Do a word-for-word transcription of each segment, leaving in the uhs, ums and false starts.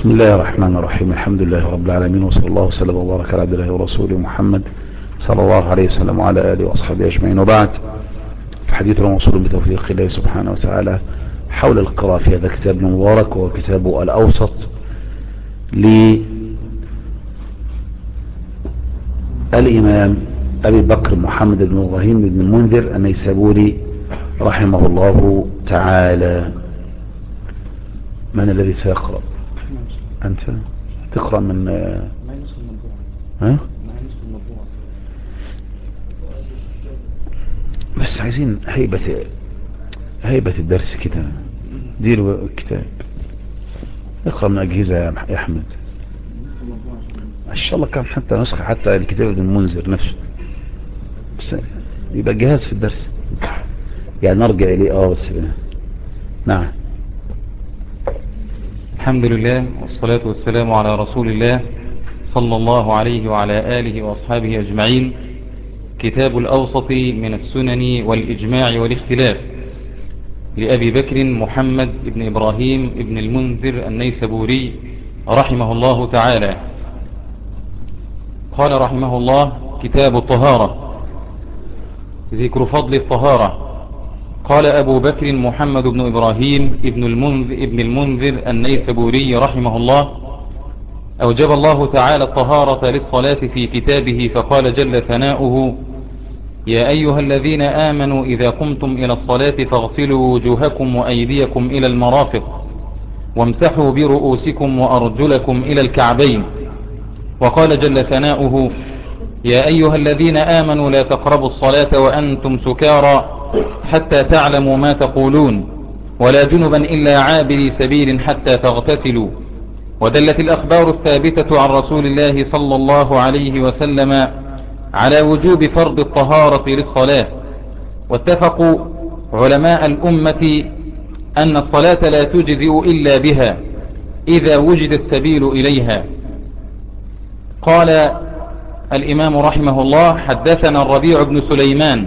بسم الله الرحمن الرحيم. الحمد لله رب العالمين، وصلى الله وسلم وبارك على عبد الله ورسوله محمد صلى الله عليه وسلم وعلى آله وأصحابه أجمعين، وبعد. حديثنا موصول بتوفيق الله سبحانه وتعالى حول القراءة في هذا الكتاب المبارك، وهو كتابه الأوسط للإمام أبي بكر محمد بن إبراهيم بن المنذر النيسابوري رحمه الله تعالى. من الذي سيقرأ؟ أنت تقرأ من ها؟ بس عايزين هيبة هيبة الدرس كده، ديروا الكتاب، اقرأ من أجهزة يا أحمد إن شاء الله. كان حتى نسخة حتى الكتاب ابن المنذر نفسه، بس يبقى جهاز في الدرس يعني نرجع إليه. اه بس نعم. الحمد لله والصلاة والسلام على رسول الله صلى الله عليه وعلى آله وأصحابه أجمعين. كتاب الأوسط من السنن والإجماع والاختلاف لأبي بكر محمد بن إبراهيم بن المنذر النيسابوري رحمه الله تعالى. قال رحمه الله: كتاب الطهارة، ذكر فضل الطهارة. قال أبو بكر محمد بن إبراهيم ابن المنذر, ابن المنذر النيسابوري رحمه الله: أوجب الله تعالى الطهارة للصلاة في كتابه، فقال جل ثناؤه: يا أيها الذين آمنوا إذا قمتم إلى الصلاة فاغسلوا وجوهكم وأيديكم إلى المرافق وامسحوا برؤوسكم وأرجلكم إلى الكعبين. وقال جل ثناؤه: يا أيها الذين آمنوا لا تقربوا الصلاة وأنتم سكارى حتى تعلموا ما تقولون ولا جنبا إلا عابري سبيل حتى تغتسلوا. ودلت الأخبار الثابتة عن رسول الله صلى الله عليه وسلم على وجوب فرض الطهارة للصلاة. واتفقوا علماء الأمة أن الصلاة لا تجزئ إلا بها إذا وجد السبيل إليها. قال الإمام رحمه الله: حدثنا الربيع بن سليمان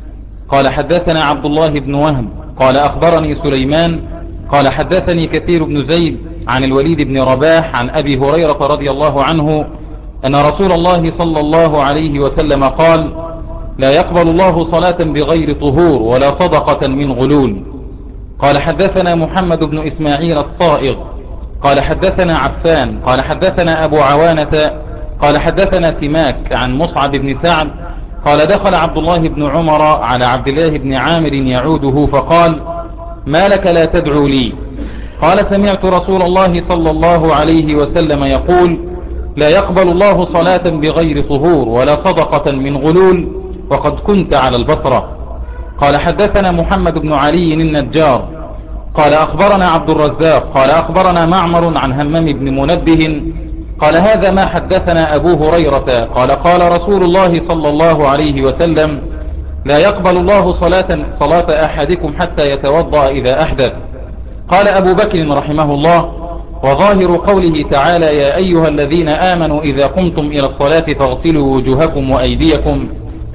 قال حدثنا عبد الله بن وهب قال أخبرني سليمان قال حدثني كثير بن زيد عن الوليد بن رباح عن أبي هريرة رضي الله عنه أن رسول الله صلى الله عليه وسلم قال: لا يقبل الله صلاة بغير طهور ولا صدقة من غلول. قال حدثنا محمد بن إسماعيل الصائغ قال حدثنا عفان قال حدثنا أبو عوانة قال حدثنا سماك عن مصعب بن سعد قال دخل عبد الله بن عمر على عبد الله بن عامر يعوده فقال: ما لك لا تدعو لي؟ قال: سمعت رسول الله صلى الله عليه وسلم يقول: لا يقبل الله صلاة بغير طهور ولا صدقة من غلول، وقد كنت على البصرة. قال حدثنا محمد بن علي النجار قال أخبرنا عبد الرزاق قال أخبرنا معمر عن همام بن منبه قال: هذا ما حدثنا أبو هريرة قال: قال رسول الله صلى الله عليه وسلم: لا يقبل الله صلاة, صلاة أحدكم حتى يتوضأ إذا أحدث. قال أبو بكر رحمه الله: وظاهر قوله تعالى: يا أيها الذين آمنوا إذا قمتم إلى الصلاة فاغسلوا وجوهكم وأيديكم،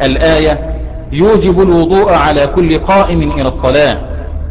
الآية يوجب الوضوء على كل قائم إلى الصلاة.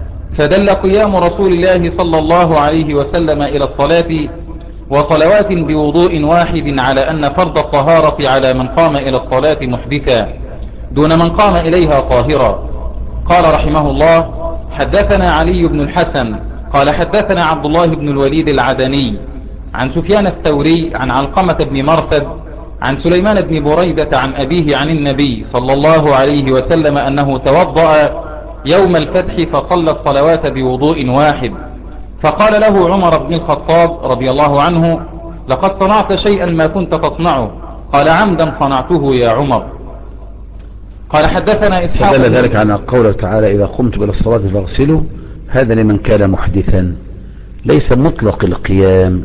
فدل قيام رسول الله صلى الله عليه وسلم إلى الصلاة وصلوات بوضوء واحد على أن فرض الطهارة على من قام إلى الصلاة محدثا دون من قام إليها طاهرا. قال رحمه الله: حدثنا علي بن الحسن قال حدثنا عبد الله بن الوليد العدني عن سفيان الثوري عن علقمة بن مرثد عن سليمان بن بريدة عن أبيه عن النبي صلى الله عليه وسلم أنه توضأ يوم الفتح فصلى الصلوات بوضوء واحد. فقال له عمر بن الخطاب رضي الله عنه: لقد صنعت شيئا ما كنت تصنعه. قال: عمدا صنعته يا عمر. قال حدثنا إسحاق. فدل ذلك عن قوله تعالى: إذا قمت إلى الصلاة فاغسلوا، هذا لمن كان محدثا، ليس مطلق القيام.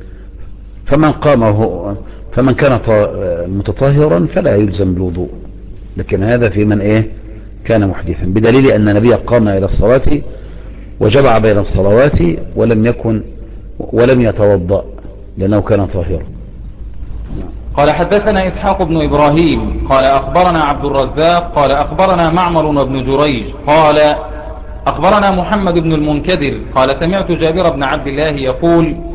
فمن قامه فمن كان متطهرا فلا يلزم بالوضوء، لكن هذا في من إيه كان محدثا، بدليل أن النبي قام إلى الصلاة وجمع بين الصلوات ولم يكن ولم يتوضأ لأنه كان طاهرا. قال حدثنا إسحاق بن إبراهيم قال أخبرنا عبد الرزاق قال أخبرنا معمر بن جريج قال أخبرنا محمد بن المنكدر قال سمعت جابر بن عبد الله يقول: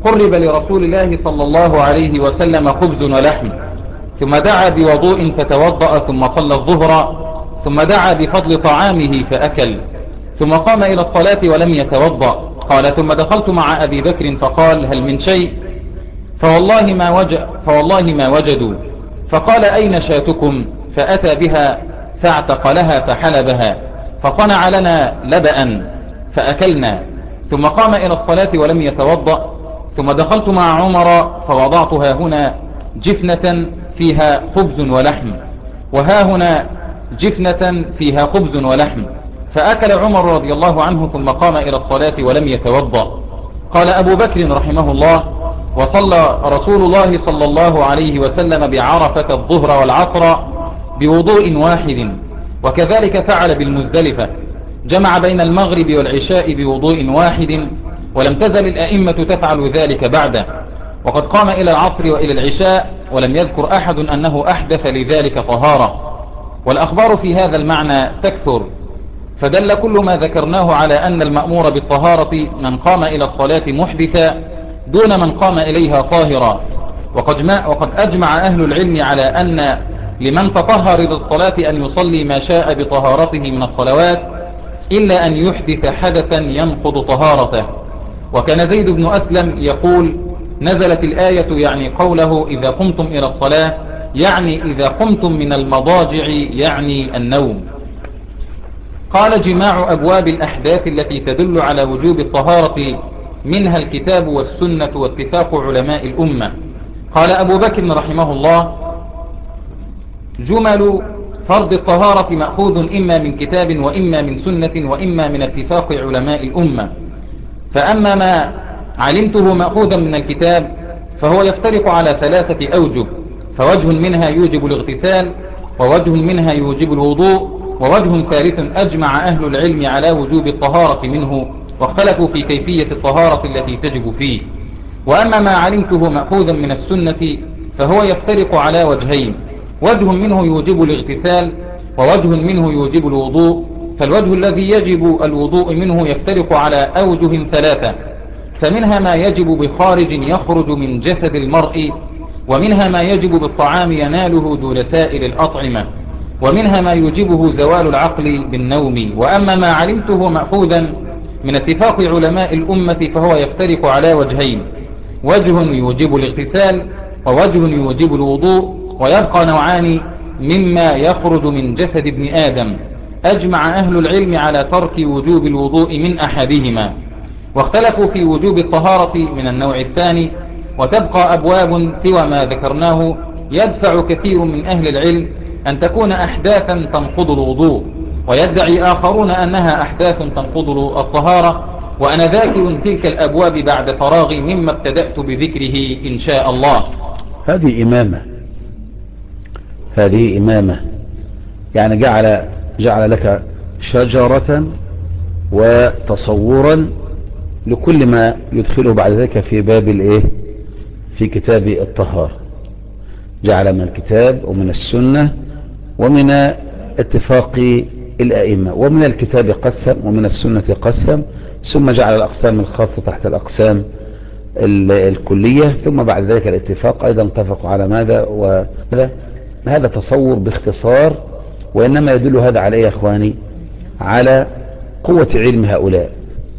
قرب لرسول الله صلى الله عليه وسلم خبز ولحم، ثم دعا بوضوء فتوضأ ثم صلى الظهر، ثم دعا بفضل طعامه فأكل، ثم قام إلى الصلاة ولم يتوضأ. قال ثم دخلت مع أبي بكر فقال هل من شيء؟ فوالله ما, وج... فوالله ما وجدوا. فقال أين شاتكم؟ فأتى بها فاعتقلها فحلبها، فصنع لنا لبأ فأكلنا، ثم قام إلى الصلاة ولم يتوضأ. ثم دخلت مع عمر فوضعتها هنا جفنة فيها خبز ولحم، وها هنا جفنة فيها خبز ولحم، فأكل عمر رضي الله عنه ثم قام إلى الصلاة ولم يتوضأ. قال أبو بكر رحمه الله وصلى رسول الله صلى الله عليه وسلم بعرفة الظهر والعصر بوضوء واحد، وكذلك فعل بالمزدلفة، جمع بين المغرب والعشاء بوضوء واحد، ولم تزل الأئمة تفعل ذلك بعده، وقد قام إلى العصر وإلى العشاء ولم يذكر أحد أنه أحدث لذلك طهارة. والأخبار في هذا المعنى تكثر، فدل كل ما ذكرناه على أن المأمور بالطهارة من قام إلى الصلاة محدثا دون من قام إليها طاهرا. وقد, وقد أجمع أهل العلم على أن لمن تطهر للصلاة أن يصلي ما شاء بطهارته من الصلوات إلا أن يحدث حدثا ينقض طهارته. وكان زيد بن أسلم يقول نزلت الآية يعني قوله إذا قمتم إلى الصلاة، يعني إذا قمتم من المضاجع، يعني النوم. قال جماع أبواب الأحداث التي تدل على وجوب الطهارة منها الكتاب والسنة واتفاق علماء الأمة. قال أبو بكر رحمه الله جمل فرض الطهارة مأخوذ إما من كتاب وإما من سنة وإما من اتفاق علماء الأمة. فأما ما علمته مأخوذا من الكتاب فهو يفترق على ثلاثة أوجه، فوجه منها يوجب الاغتسال، ووجه منها يوجب الوضوء، ووجه ثالث أجمع أهل العلم على وجوب الطهارة منه، واختلفوا في كيفية الطهارة التي تجب فيه. وأما ما علمته مأخوذا من السنة فهو يفترق على وجهين، وجه منه يوجب الاغتسال، ووجه منه يوجب الوضوء. فالوجه الذي يجب الوضوء منه يفترق على أوجه ثلاثة، فمنها ما يجب بخارج يخرج من جسد المرء، ومنها ما يجب بالطعام يناله دون سائر الأطعمة، ومنها ما يوجبه زوال العقل بالنوم. وأما ما علمته مأخوذا من اتفاق علماء الأمة فهو يفترق على وجهين، وجه يوجب الاغتسال ووجه يوجب الوضوء، ويبقى نوعان مما يخرج من جسد ابن آدم أجمع أهل العلم على ترك وجوب الوضوء من أحدهما، واختلفوا في وجوب الطهارة من النوع الثاني. وتبقى أبواب سوى ما ذكرناه يدفع كثير من أهل العلم أن تكون أحداثا تنقض الوضوء، ويدعي آخرون أنها أحداث تنقض الطهارة، وأنا ذاكر تلك الأبواب بعد فراغي مما ابتدأت بذكره إن شاء الله. هذه إمامة، هذه إمامة يعني جعل, جعل لك شجرة وتصورا لكل ما يدخله بعد ذلك في باب الايه في كتاب الطهارة. جعل من الكتاب ومن السنة ومن اتفاق الأئمة، ومن الكتاب قسم ومن السنة قسم، ثم جعل الأقسام الخاصة تحت الأقسام الكلية، ثم بعد ذلك الاتفاق أيضا اتفقوا على ماذا وهذا. هذا تصور باختصار، وإنما يدل هذا عليه يا أخواني على قوة علم هؤلاء.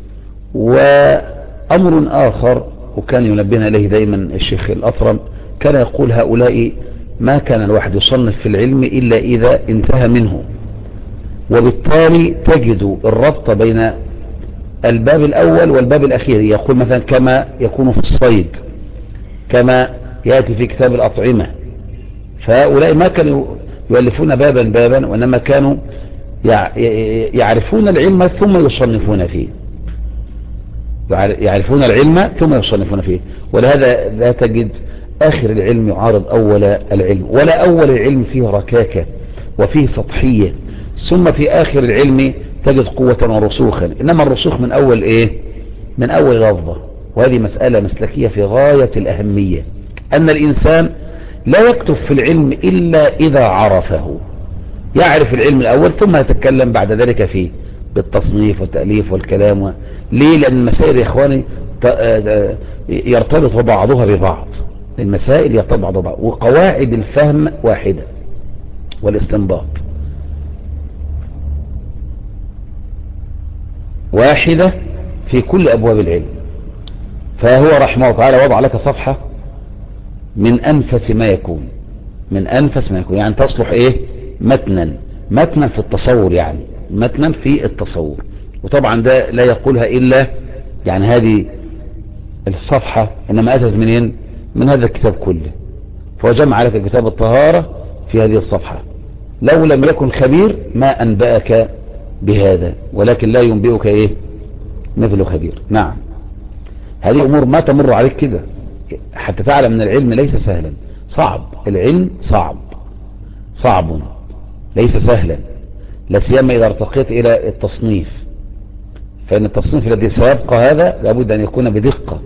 وأمر آخر وكان ينبهنا إليه دائما الشيخ الأطرم، كان يقول هؤلاء ما كان الواحد يصنف في العلم إلا إذا انتهى منه، وبالتالي تجد الربط بين الباب الأول والباب الأخير. يقول مثلا كما يكون في الصيد، كما يأتي في كتاب الأطعمة. فهؤلاء ما كانوا يؤلفون بابا بابا، وإنما كانوا يعرفون العلم ثم يصنفون فيه، يعرفون العلم ثم يصنفون فيه. ولهذا لا تجد آخر العلم يعارض أول العلم، ولا أول العلم فيه ركاكة وفيه سطحية، ثم في آخر العلم تجد قوة ورسوخا. إنما الرسوخ من أول إيه؟ من أول لفظة. وهذه مسألة مسلكية في غاية الأهمية، أن الإنسان لا يكتب في العلم إلا إذا عرفه، يعرف العلم الأول ثم يتكلم بعد ذلك فيه بالتصنيف والتأليف والكلام. ليه؟ لأن المسائل يا إخواني يرتبط بعضها ببعض، المسائل يرتبط بعضها ببعض، وقواعد الفهم واحدة والاستنباط واحدة في كل أبواب العلم. فهو رحمه الله تعالى وضع لك صفحة من أنفس ما يكون، من أنفس ما يكون، يعني تصلح إيه؟ متنا، متنا في التصور، يعني متنا في التصور. وطبعا ده لا يقولها إلا يعني هذه الصفحة إنما أتت منين؟ من هذا الكتاب كله. فهو جمع لك كتاب الطهارة في هذه الصفحة. لو لم يكن خبير ما أنبأك بهذا، ولكن لا ينبئك إيه؟ مثل خبير. نعم، هذه أمور ما تمر عليك كده حتى تعلم أن العلم ليس سهلا، صعب، العلم صعب صعب ليس سهلا، لا سيما إذا ارتقيت إلى التصنيف، فإن التصنيف الذي سيبقى هذا لابد أن يكون بدقة.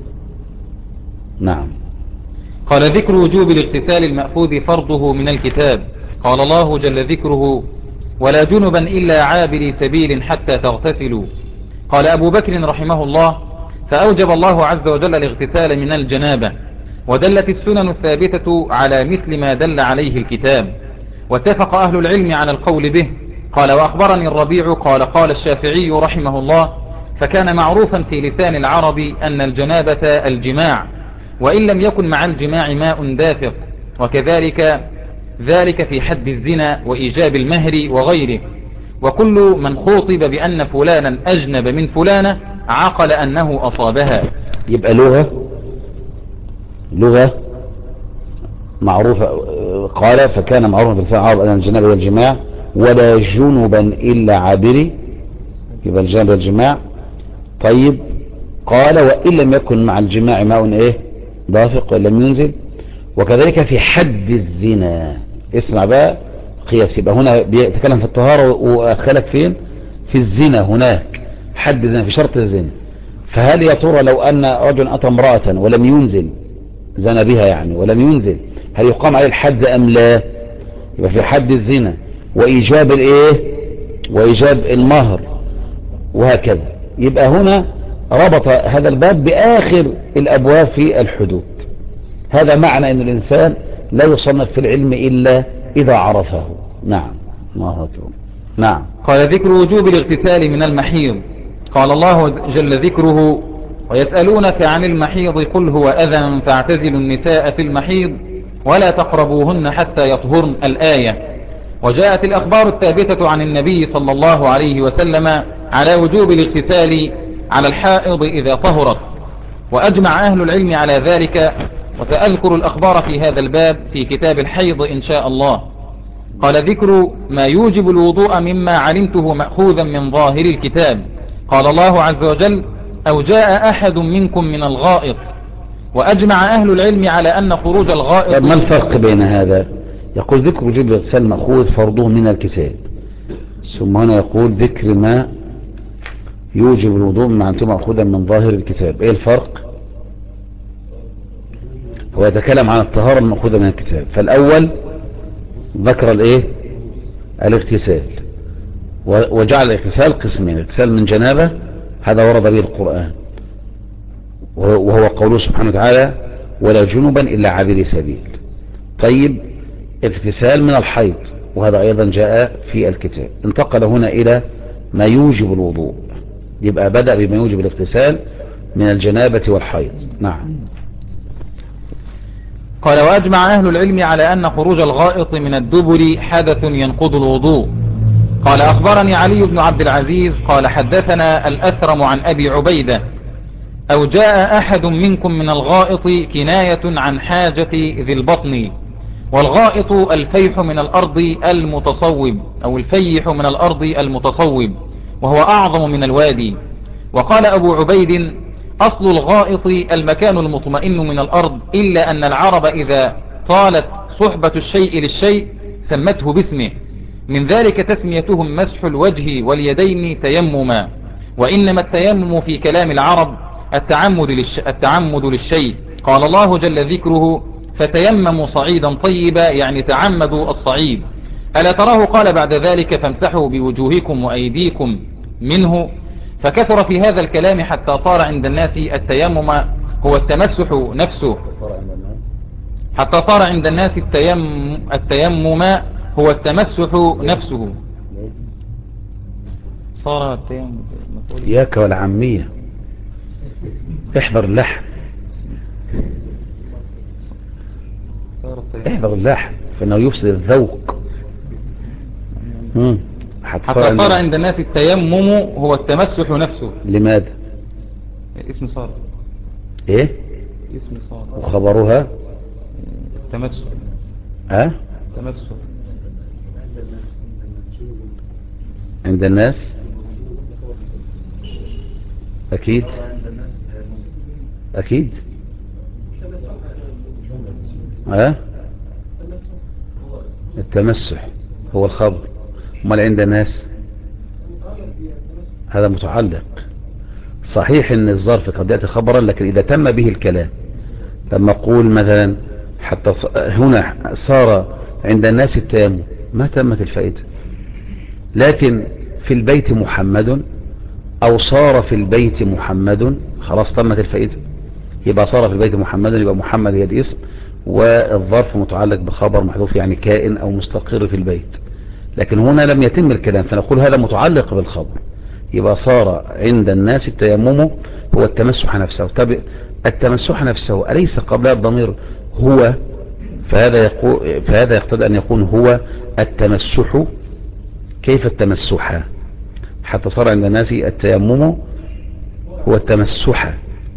نعم. قال ذكر وجوب الاغتسال المأخوذ فرضه من الكتاب. قال الله جل ذكره: ولا جنبا إلا عابري سبيل حتى تغتسلوا. قال أبو بكر رحمه الله: فأوجب الله عز وجل الاغتسال من الجنابة، ودلت السنن الثابتة على مثل ما دل عليه الكتاب، واتفق أهل العلم على القول به. قال وأخبرني الربيع قال قال الشافعي رحمه الله: فكان معروفا في لسان العرب أن الجنابة الجماع، وإن لم يكن مع الجماع ماء دافق، وكذلك ذلك في حد الزنا وإيجاب المهر وغيره. وكل من خوطب بأن فلانا أجنب من فلانة عقل أنه أصابها. يبقى لغة لغة معروفة. قال فكان معروفا في لسان العرب أن الجنابة والجماع، ولا جنبا إلا عابري، يبقى الجنابة والجماع. طيب، قال وإن لم يكن مع الجماع ماء إيه؟ دافق ولم ينزل، وكذلك في حد الزنا. اسمع بقى قياس، يبقى هنا بيتكلم في الطهارة وأدخلك فين؟ في الزنا. هناك حد الزنا في شرط الزنا. فهل يا ترى لو أن رجل أتى امرأة ولم ينزل، زنا بها يعني ولم ينزل، هل يقام عليه الحد أم لا؟ يبقى في حد الزنا وإيجاب الإيه؟ وإيجاب المهر وهكذا. يبقى هنا ربط هذا الباب بآخر الأبواب في الحدود. هذا معنى أن الإنسان لا يصنف في العلم إلا إذا عرفه. نعم. الله أكبر. نعم. قال ذكر وجوب الاغتسال من المحيض. قال الله جل ذكره: ويسألونك عن المحيض قل هو أذى فاعتزلوا النساء في المحيض ولا تقربوهن حتى يطهرن، الآية. وجاءت الأخبار الثابتة عن النبي صلى الله عليه وسلم على وجوب الاغتسال على الحائض إذا طهرت، وأجمع أهل العلم على ذلك، وسأذكر الأخبار في هذا الباب في كتاب الحيض إن شاء الله. قال ذكر ما يوجب الوضوء مما علمته مأخوذا من ظاهر الكتاب. قال الله عز وجل: أو جاء أحد منكم من الغائط. وأجمع أهل العلم على أن خروج الغائط. ما الفرق بين هذا؟ يقول ذكر وجوب الاغتسال مأخوذ فرضه من الكتاب، ثم هنا يقول ذكر ما يوجب الوضوء مما علمته مأخوذا من ظاهر الكتاب. ايه الفرق؟ هو يتكلم عن الطهارة المأخوذة من الكتاب. فالأول ذكر الايه؟ الاغتسال، وجعل الاغتسال قسمين: اغتسال من جنابة، هذا ورد به القرآن، وهو قوله سبحانه وتعالى: ولا جنبا إلا عابري سبيل. طيب، اغتسال من الحيض، وهذا أيضا جاء في الكتاب. انتقل هنا إلى ما يوجب الوضوء، يبقى بدأ بما يوجب الاغتسال من الجنابة والحيض. نعم. قال وأجمع أهل العلم على أن خروج الغائط من الدبر حدث ينقض الوضوء. قال أخبرني علي بن عبد العزيز قال حدثنا الأثرم عن أبي عبيدة: أو جاء أحد منكم من الغائط كناية عن حاجة ذي البطن، والغائط الفيح من الأرض المتصوب، أو الفيح من الأرض المتصوب، وهو أعظم من الوادي. وقال أبو عبيد: أصل الغائط المكان المطمئن من الأرض، إلا أن العرب إذا طالت صحبة الشيء للشيء سمته باسمه، من ذلك تسميتهم مسح الوجه واليدين تيمما. وإنما التيمم في كلام العرب التعمد, للش... التعمد للشيء. قال الله جل ذكره: فتيمموا صعيدا طيبا، يعني تعمدوا الصعيد. ألا تراه قال بعد ذلك: فامسحوا بوجوهكم وأيديكم منه. فكثر في هذا الكلام حتى صار عند الناس التيمم هو التمسح نفسه. حتى صار عند الناس التيم التيمم هو التمسح نفسه. صار التيمم ياك والعامية احضر اللحن، احضر اللحن فانه يفسد الذوق. حتى صار عند الناس التيمم هو التمسح نفسه. لماذا؟ اسم صار ايه اسم صار وخبرها التمسح. ها التمسح عند الناس اكيد اكيد. ها التمسح هو الخبر، امال عند الناس هذا متعلق. صحيح ان الظرف قد يأتي خبرا، لكن اذا تم به الكلام، لما اقول مثلا حتى هنا صار عند الناس التيمم ما تمت الفائدة. لكن في البيت محمد او صار في البيت محمد خلاص تمت الفائدة. يبقى صار في البيت محمد، يبقى محمد هي الاسم، والظرف متعلق بخبر محذوف يعني كائن او مستقر في البيت. لكن هنا لم يتم الكلام فنقول هذا متعلق بالخبر. يبقى صار عند الناس التيمم هو التمسح نفسه. طب التمسح نفسه أليس قبلها الضمير هو؟ فهذا يقول فهذا يقتضي أن يكون هو التمسح. كيف التمسح؟ حتى صار عند الناس التيمم هو التمسح.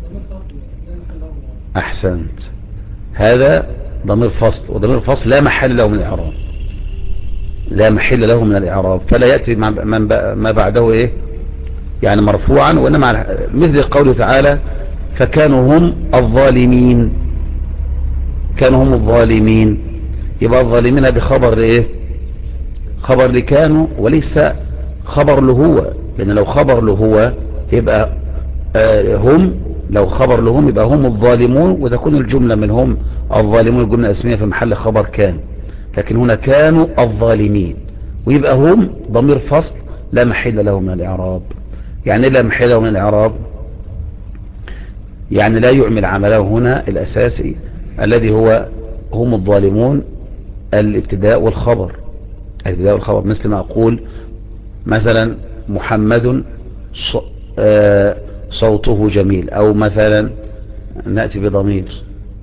أحسنت. هذا ضمير فصل، وضمير فصل لا محل له من الإعراب، لا محل له من الإعراب، فلا يأتي ما بعده إيه يعني مرفوعا، وإنما مثل قوله تعالى فكانوا هم الظالمين. كانوا هم الظالمين، يبقى الظالمين هذه خبر إيه؟ خبر لكانوا وليس خبر له هو، لأن لو خبر له هو يبقى آه هم، لو خبر لهم يبقى هم الظالمون، وتكون الجملة من هم الظالمون الجملة اسمية في محل خبر كان. لكن هنا كانوا الظالمين، ويبقى هم ضمير فصل لا محل له من الإعراب. يعني لا محل له من الإعراب يعني لا يعمل عمله هنا الأساسي الذي هو هم الظالمون الابتداء والخبر. الابتداء والخبر مثل ما أقول مثلا محمد صوته جميل، أو مثلا نأتي بضمير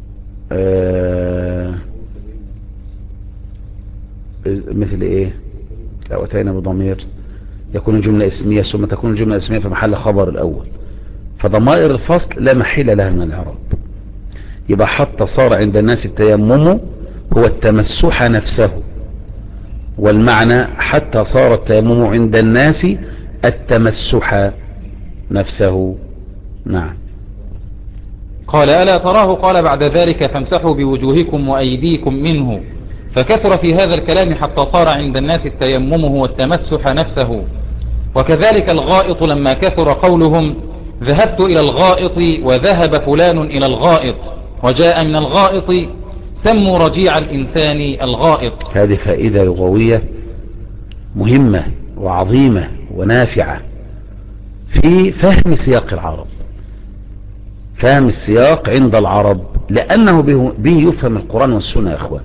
مثل إيه لو أتينا بضمير يكون الجملة اسمية ثم تكون الجملة اسمية في محل خبر الأول، فضمائر الفصل لا محل لها من الإعراب. يبقى حتى صار عند الناس التيمم هو التمسح نفسه، والمعنى حتى صار التيمم عند الناس التمسح نفسه. نعم. قال ألا تراه قال بعد ذلك فامسحوا بوجوهكم وأيديكم منه، فكثر في هذا الكلام حتى صار عند الناس التيمم هو التمسح نفسه. وكذلك الغائط لما كثر قولهم ذهبت إلى الغائط وذهب فلان إلى الغائط وجاء من الغائط سموا رجيع الإنسان الغائط. هذه فائدة لغوية مهمة وعظيمة ونافعة في فهم سياق العرب، فهم السياق عند العرب، لأنه به يفهم القرآن والسنة يا أخوان.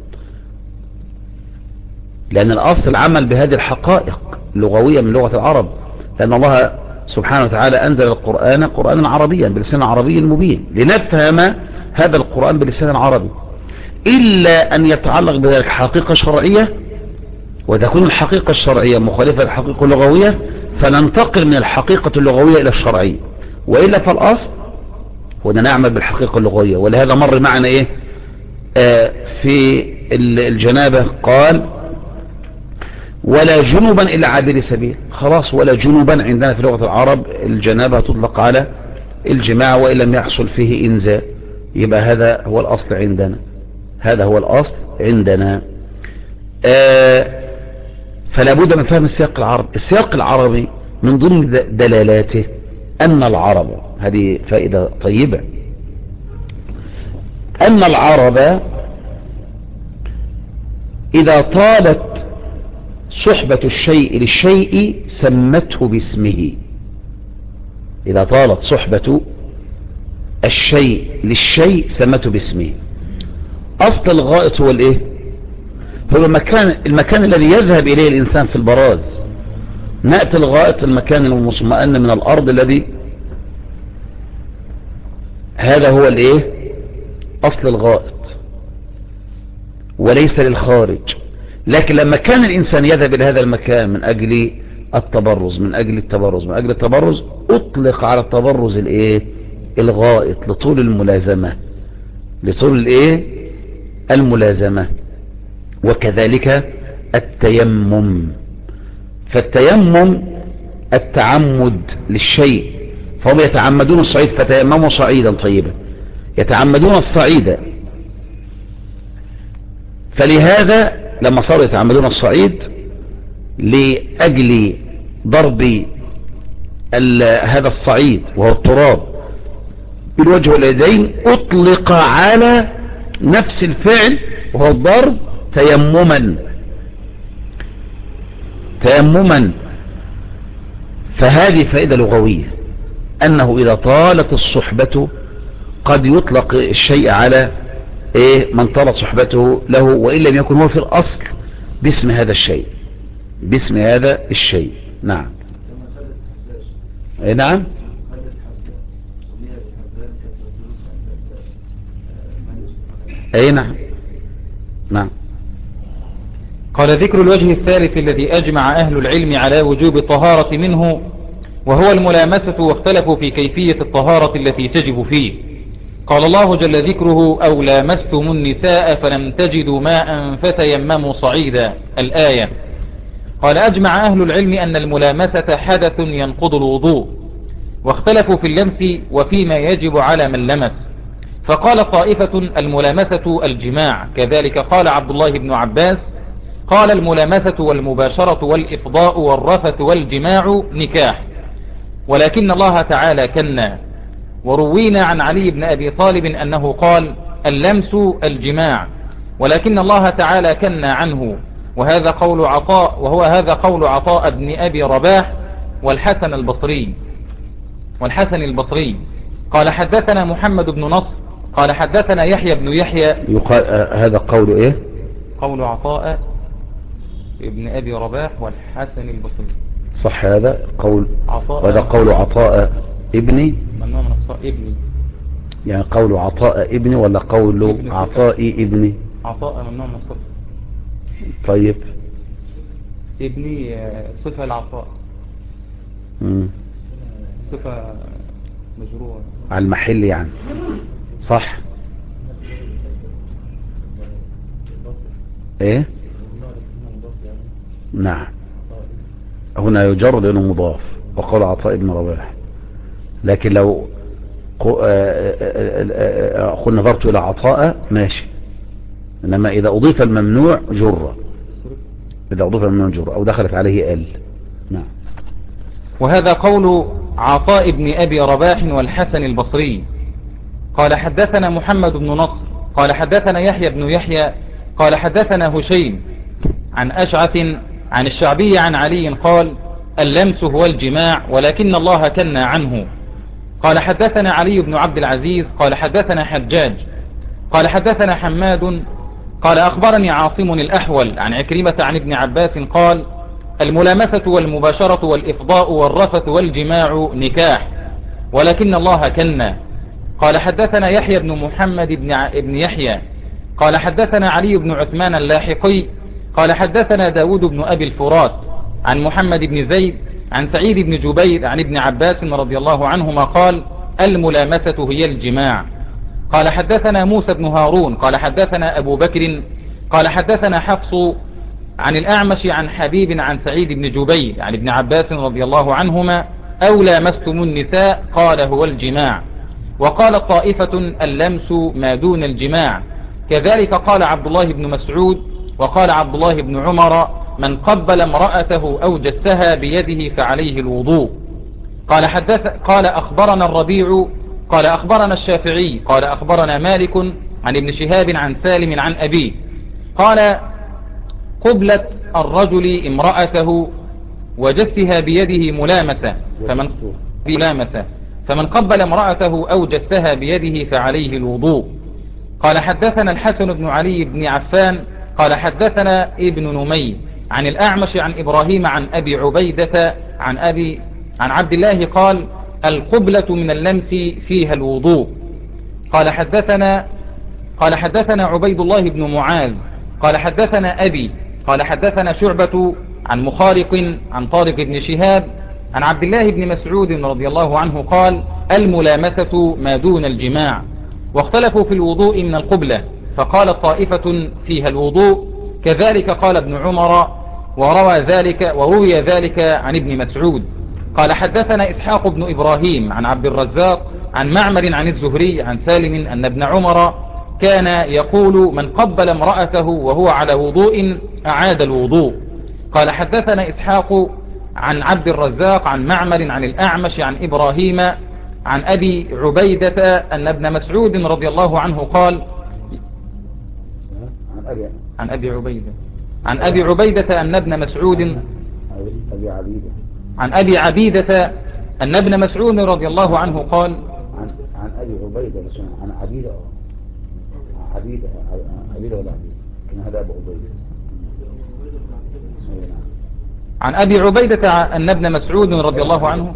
لأن الأصل العمل بهذه الحقائق اللغوية من لغة العرب، لأن الله سبحانه وتعالى أنزل القرآن قرآنا عربيا بلسان عربي مبين لنفهم هذا القرآن بلسان عربي، إلا أن يتعلق بذلك حقيقة شرعية وتكون الحقيقة الشرعية مخالفة للحقيقة اللغوية فننتقل من الحقيقة اللغوية إلى الشرعية، وإلا فالأصل هو أن نعمل بالحقيقة اللغوية. ولهذا مر معنا إيه آه في الجنابة قال ولا جنوبا إلا عابر سبيل. خلاص ولا جنوبا عندنا في لغة العرب الجنابة تطلق على الجماع وإن لم يحصل فيه إنزال، يبقى هذا هو الأصل عندنا، هذا هو الأصل عندنا. آه فلا بد من فهم السياق العربي. السياق العربي من ضمن دلالاته أن العرب، هذه فائدة طيبة، أن العرب إذا طالت صحبة الشيء للشيء سمته باسمه. إذا طالت صحبة الشيء للشيء سمته باسمه. أصل الغائط هو الإيه؟ هو المكان, المكان الذي يذهب إليه الإنسان في البراز. نأتي الغائط المكان المطمئن من الأرض الذي هذا هو الإيه؟ أصل الغائط وليس للخارج. لكن لما كان الإنسان يذهب إلى هذا المكان من أجل التبرز من أجل التبرز من أجل التبرز أطلق على التبرز الإيه؟ الغائط لطول الملازمة لطول الإيه؟ الملازمة. وكذلك التيمم. فالتيمم التعمد للشيء، فهم يتعمدون الصعيد فتيمموا صعيدا طيبا، يتعمدون الصعيد. فلهذا لما صاروا يتعمدون الصعيد لأجل ضرب هذا الصعيد وهو التراب بالوجه واليدين أطلق على نفس الفعل وهو الضرب تيمما تيمما. فهذه فائدة لغوية، أنه إذا طالت الصحبة قد يطلق الشيء على إيه من طالت صحبته له، وإن لم يكن هو في الأصل باسم هذا الشيء باسم هذا الشيء. نعم. إيه نعم. أي نعم. نعم. قال ذكر الوجه الثالث الذي أجمع أهل العلم على وجوب الطهارة منه وهو الملامسة، واختلفوا في كيفية الطهارة التي تجب فيه. قال الله جل ذكره أو لامستم النساء فلم تجدوا ماء فتيمموا صعيدا الآية. قال أجمع أهل العلم أن الملامسة حدث ينقض الوضوء، واختلفوا في اللمس وفيما يجب على من لمس. فقال طائفة الملامسة الجماع، كذلك قال عبد الله بن عباس قال الملامسة والمباشرة والإفضاء والرفث والجماع نكاح، ولكن الله تعالى كنا. وروينا عن علي بن أبي طالب أنه قال اللمس الجماع، ولكن الله تعالى كنا عنه. وهذا قول عطاء وهو هذا قول عطاء بن أبي رباح والحسن البصري والحسن البصري قال حدثنا محمد بن نصر قال حدثنا يحيى بن يحيى. يقال آه هذا قول إيه؟ قول عطاء ابن أبي رباح والحسن البصري. صح، هذا قول عطاء. هذا قول عطاء ابني ممنوع من الصاء ابني، يعني قول عطاء ابني ولا قول ابن عطاء ابني؟ عطاء ممنوع من الصرف. طيب ابني صفة العطاء، مم. صفة مجروعة على المحل يعني. صح. ايه نعم، هنا يجر لأنه مضاف وقال عطاء بن رباح. لكن لو أخذ نظرت إلى عطاء ماشي، إنما إذا أضيف الممنوع جر، إذا أضيف الممنوع جر أو دخلت عليه ال. نعم. وهذا قول عطاء بن أبي رباح والحسن البصري. قال حدثنا محمد بن نصر قال حدثنا يحيى بن يحيى قال حدثنا هشيم عن أشعث عن الشعبي عن علي قال اللمس هو الجماع ولكن الله كنا عنه. قال حدثنا علي بن عبد العزيز قال حدثنا حجاج قال حدثنا حماد قال أخبرني عاصم الأحول عن عكرمة عن ابن عباس قال الملامسة والمباشرة والإفضاء والرفث والجماع نكاح ولكن الله كنا. قال حدثنا يحيى بن محمد بن, ابن يحيى قال حدثنا علي بن عثمان اللاحقي قال حدثنا داود بن أبي الفرات عن محمد بن زيد عن سعيد بن جبير عن ابن عباس رضي الله عنهما قال الملامسة هي الجماع. قال حدثنا موسى بن هارون قال حدثنا أبو بكر قال حدثنا حفص عن الأعمش عن حبيب عن سعيد بن جبير عن ابن عباس رضي الله عنهما أو لامستم النساء قال هو الجماع. وقال طائفة اللمس ما دون الجماع، كذلك قال عبد الله بن مسعود وقال عبد الله بن عمر من قبل امرأته أو جسها بيده فعليه الوضوء. قال حدث قال أخبرنا الربيع قال أخبرنا الشافعي قال أخبرنا مالك عن ابن شهاب عن سالم عن أبيه قال قبلة الرجل امرأته وجسها بيده ملامسة فمن ملامسة فمن قبل امرأته أو جسها بيده فعليه الوضوء. قال حدثنا الحسن بن علي بن عفان قال حدثنا ابن نمي عن الأعمش عن إبراهيم عن أبي عبيدة عن أبي عن عبد الله قال القبلة من اللمس فيها الوضوء. قال حدثنا قال حدثنا عبيد الله بن معاذ قال حدثنا أبي قال حدثنا شعبة عن مخارق عن طارق بن شهاب عن عبد الله بن مسعود رضي الله عنه قال الملامسة ما دون الجماع. واختلفوا في الوضوء من القبلة، فقال طائفة فيها الوضوء، كذلك قال ابن عمر، وروى ذلك وروي ذلك عن ابن مسعود. قال حدثنا إسحاق بن إبراهيم عن عبد الرزاق عن معمر عن الزهري عن سالم أن ابن عمر كان يقول من قبل امرأته وهو على وضوء أعاد الوضوء. قال حدثنا إسحاق عن عبد الرزاق عن معمر عن الأعمش عن إبراهيم عن أبي عبيدة أن ابن مسعود رضي الله عنه قال عن أبي عبيدة عن أبي عبيدة أن ابن مسعود عن أبي عبيدة أن ابن مسعود رضي الله عنه قال عن عن أبي عبيدة عن عبيدة عبيدة عبيدة ولا عبيدة كان هذا أبو عبيدة عن أبي عبيدة أن ابن مسعود رضي الله عنه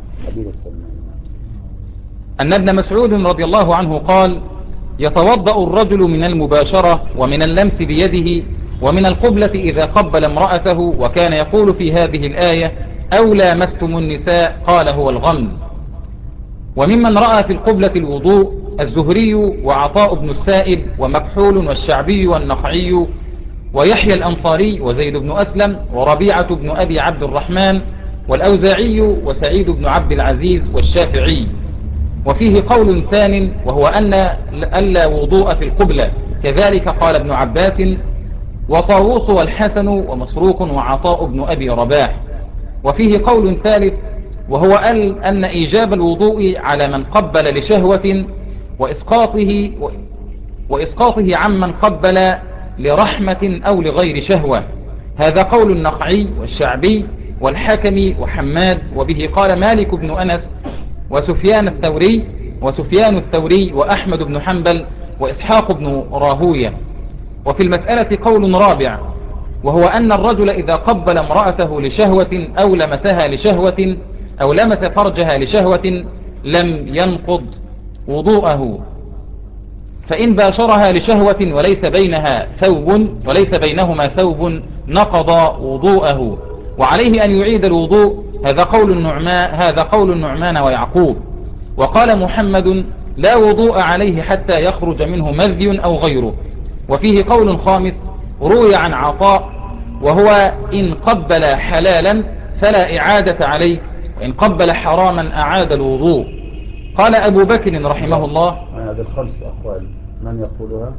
أن ابن مسعود رضي الله عنه قال يتوضأ الرجل من المباشرة ومن اللمس بيده ومن القبلة إذا قبل امرأته، وكان يقول في هذه الآية أو لامستم النساء قال هو الغمز. وممن رأى في القبلة الوضوء الزهري وعطاء بن السائب ومكحول والشعبي والنخعي ويحيى الأنصاري وزيد بن أسلم وربيعة بن أبي عبد الرحمن والأوزاعي وسعيد بن عبد العزيز والشافعي. وفيه قول ثان وهو أن ألا وضوء في القبلة، كذلك قال ابن عباس وطاووس والحسن ومسروق وعطاء بن أبي رباح. وفيه قول ثالث وهو أن إيجاب الوضوء على من قبل لشهوة وإسقاطه, وإسقاطه عمن قبل لرحمة أو لغير شهوة. هذا قول النخعي والشعبي والحكم وحماد، وبه قال مالك بن أنس وسفيان الثوري وسفيان الثوري وأحمد بن حنبل وإسحاق بن راهوية. وفي المسألة قول رابع وهو أن الرجل إذا قبل امرأته لشهوة أو لمسها لشهوة أو لمس فرجها لشهوة لم ينقض وضوءه، فإن باشرها لشهوة وليس بينها ثوب وليس بينهما ثوب نقض وضوءه، وعليه أن يعيد الوضوء. هذا قول النعمان هذا قول النعمان ويعقوب. وقال محمد لا وضوء عليه حتى يخرج منه مذي أو غيره. وفيه قول خامس روي عن عطاء وهو إن قبل حلالا فلا إعادة عليه، وإن قبل حراما أعاد الوضوء. قال أبو بكر رحمه الله هذه الخمس أقوال من يقولها؟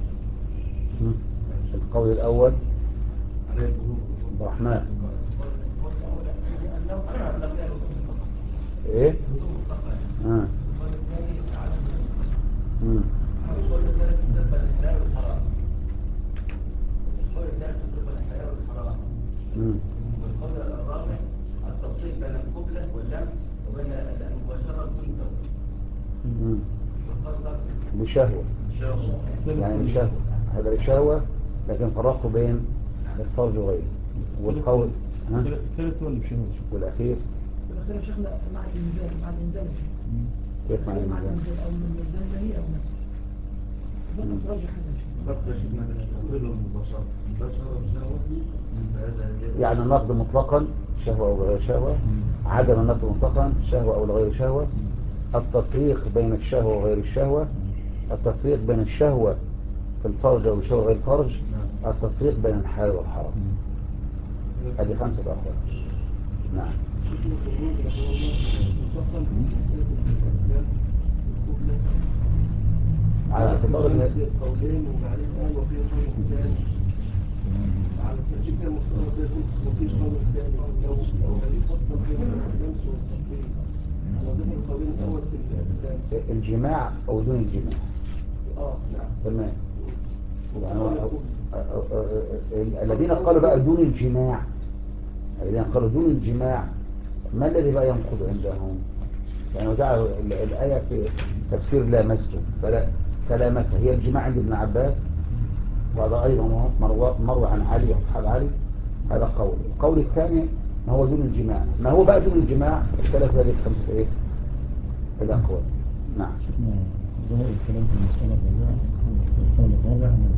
القول الأول الرحمن ايه اه امم امم والقول الرابع التفصيل بين القبلة واللمس وبين المباشرة والتوبة بشهوة يعني بشهوة، هذا بشهوة لكن فرقوا بين الفرج وغيره. والقول ها والأخير الأخير شيخنا مع الإنزال مع الإنزال كيف مع الإنزال أو من الإنزال هي أو نفسه فقط رجح هذا يعني النقد مطلقا شهوة أو غير شهوة، عدم النقد مطلقا شهوة أو غير شهوة، التفريق بين الشهوة وغير الشهوة، التفريق بين الشهوة في الفرج والشهوة غير الفرج، التفريق بين الحلال والحرام. هذه خمسة أخوات. نعم. على اعتبار ان قولين وبعدين قال وفي قول ثاني على ترتيب المختلف وفي قول ثاني لو يفضل بين اللمس والتفريق على ذكر القولين الاول في الجماع او دون الجماع. اه نعم تمام. الذين قالوا بقى دون الجماع الذين قالوا دون الجماع ما الذي بقى ينقض عندهم؟ يعني وجعل الآية في تفسير لامسته فلا فلامسه هي الجماع عند ابن عباس، وهذا أيضا مروي عن علي وأصحاب علي. هذا قول. القول الثاني ما هو دون الجماع، ما هو بقى دون الجماع اختلف هذه الخمسة ايه الأقوال. نعم. ظاهر الكلام في المسألة الرابعة القول الرابع أنه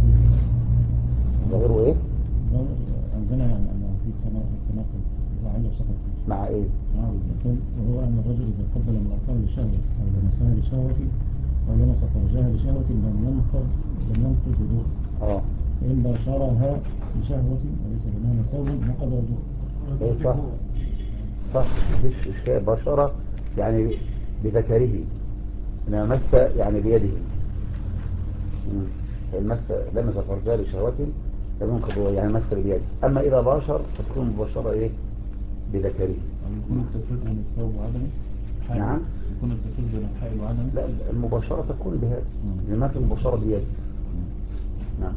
فيه ظاهره ايه؟ عندنا يعني أنه فيه تناقض وعلى سقط مع ايه؟ مع القول، وهو أن الرجل إذا قبل امرأته لشهوة أو لمسها لشهوة أو لمس فرجها لشهوة لم ينقض لم ينقض وضوء. اه فإن باشرها لشهوة وليس بينهما ثوب نقض وضوء. ايه صح صح مفيش اشكال. بشرة يعني بذكره، انما مس يعني بيده. امم المس لمس فرجها لشهوة لم ينقض يعني مس بيده. اما اذا باشر فتكون مباشرة ايه بذكره. يكون التفريق بين الثوب وعدمه. نعم يكون التفريق بين الحائل وعدمه. لا المباشرة تكون بهذا لأن ما في مباشرة بيده. نعم.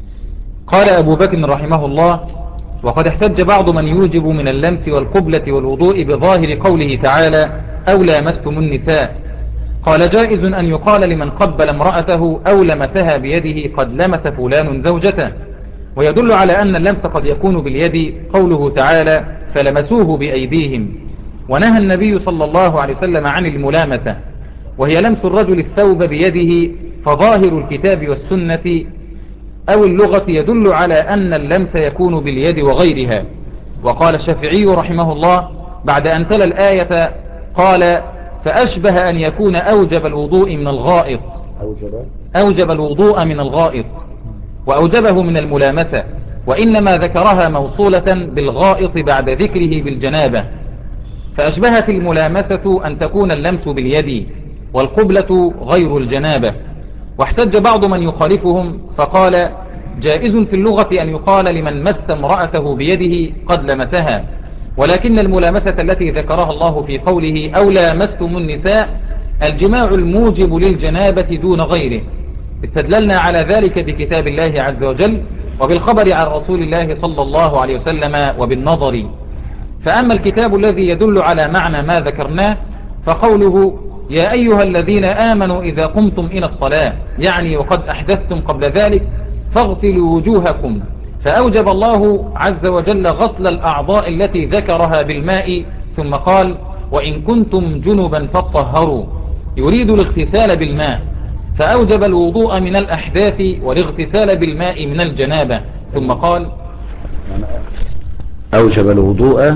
قال أبو بكر رحمه الله: وقد احتج بعض من يوجب من اللمس والقبلة والوضوء بظاهر قوله تعالى: أو لامستم النساء. قال: جائز أن يقال لمن قبل امرأته أو لمسها بيده قد لمس فلان زوجته، ويدل على أن اللمس قد يكون باليد قوله تعالى: فلمسوه بأيديهم. ونهى النبي صلى الله عليه وسلم عن الملامسة، وهي لمس الرجل الثوب بيده، فظاهر الكتاب والسنة أو اللغة يدل على أن اللمس يكون باليد وغيرها. وقال الشافعي رحمه الله بعد أن تلا الآية قال: فأشبه أن يكون أوجب الوضوء من الغائط أوجب أوجب الوضوء من الغائط وأوجبه من الملامسة، وإنما ذكرها موصولة بالغائط بعد ذكره بالجنابة، فأشبهت الملامسة أن تكون اللمس باليد والقبلة غير الجنابة. واحتج بعض من يخالفهم فقال: جائز في اللغة أن يقال لمن مس امرأته بيده قد لمسها، ولكن الملامسة التي ذكرها الله في قوله أو لامستم النساء الجماع الموجب للجنابة دون غيره. استدللنا على ذلك بكتاب الله عز وجل وبالخبر عن رسول الله صلى الله عليه وسلم وبالنظر. فأما الكتاب الذي يدل على معنى ما ذكرناه فقوله: يا أيها الذين آمنوا إذا قمتم إلى الصلاة، يعني وقد أحدثتم قبل ذلك فاغسلوا وجوهكم، فأوجب الله عز وجل غسل الأعضاء التي ذكرها بالماء، ثم قال: وإن كنتم جنبا فاطهروا، يريد الاغتسال بالماء، فأوجب الوضوء من الأحداث والاغتسال بالماء من الجنابة، ثم قال: أوجب الوضوء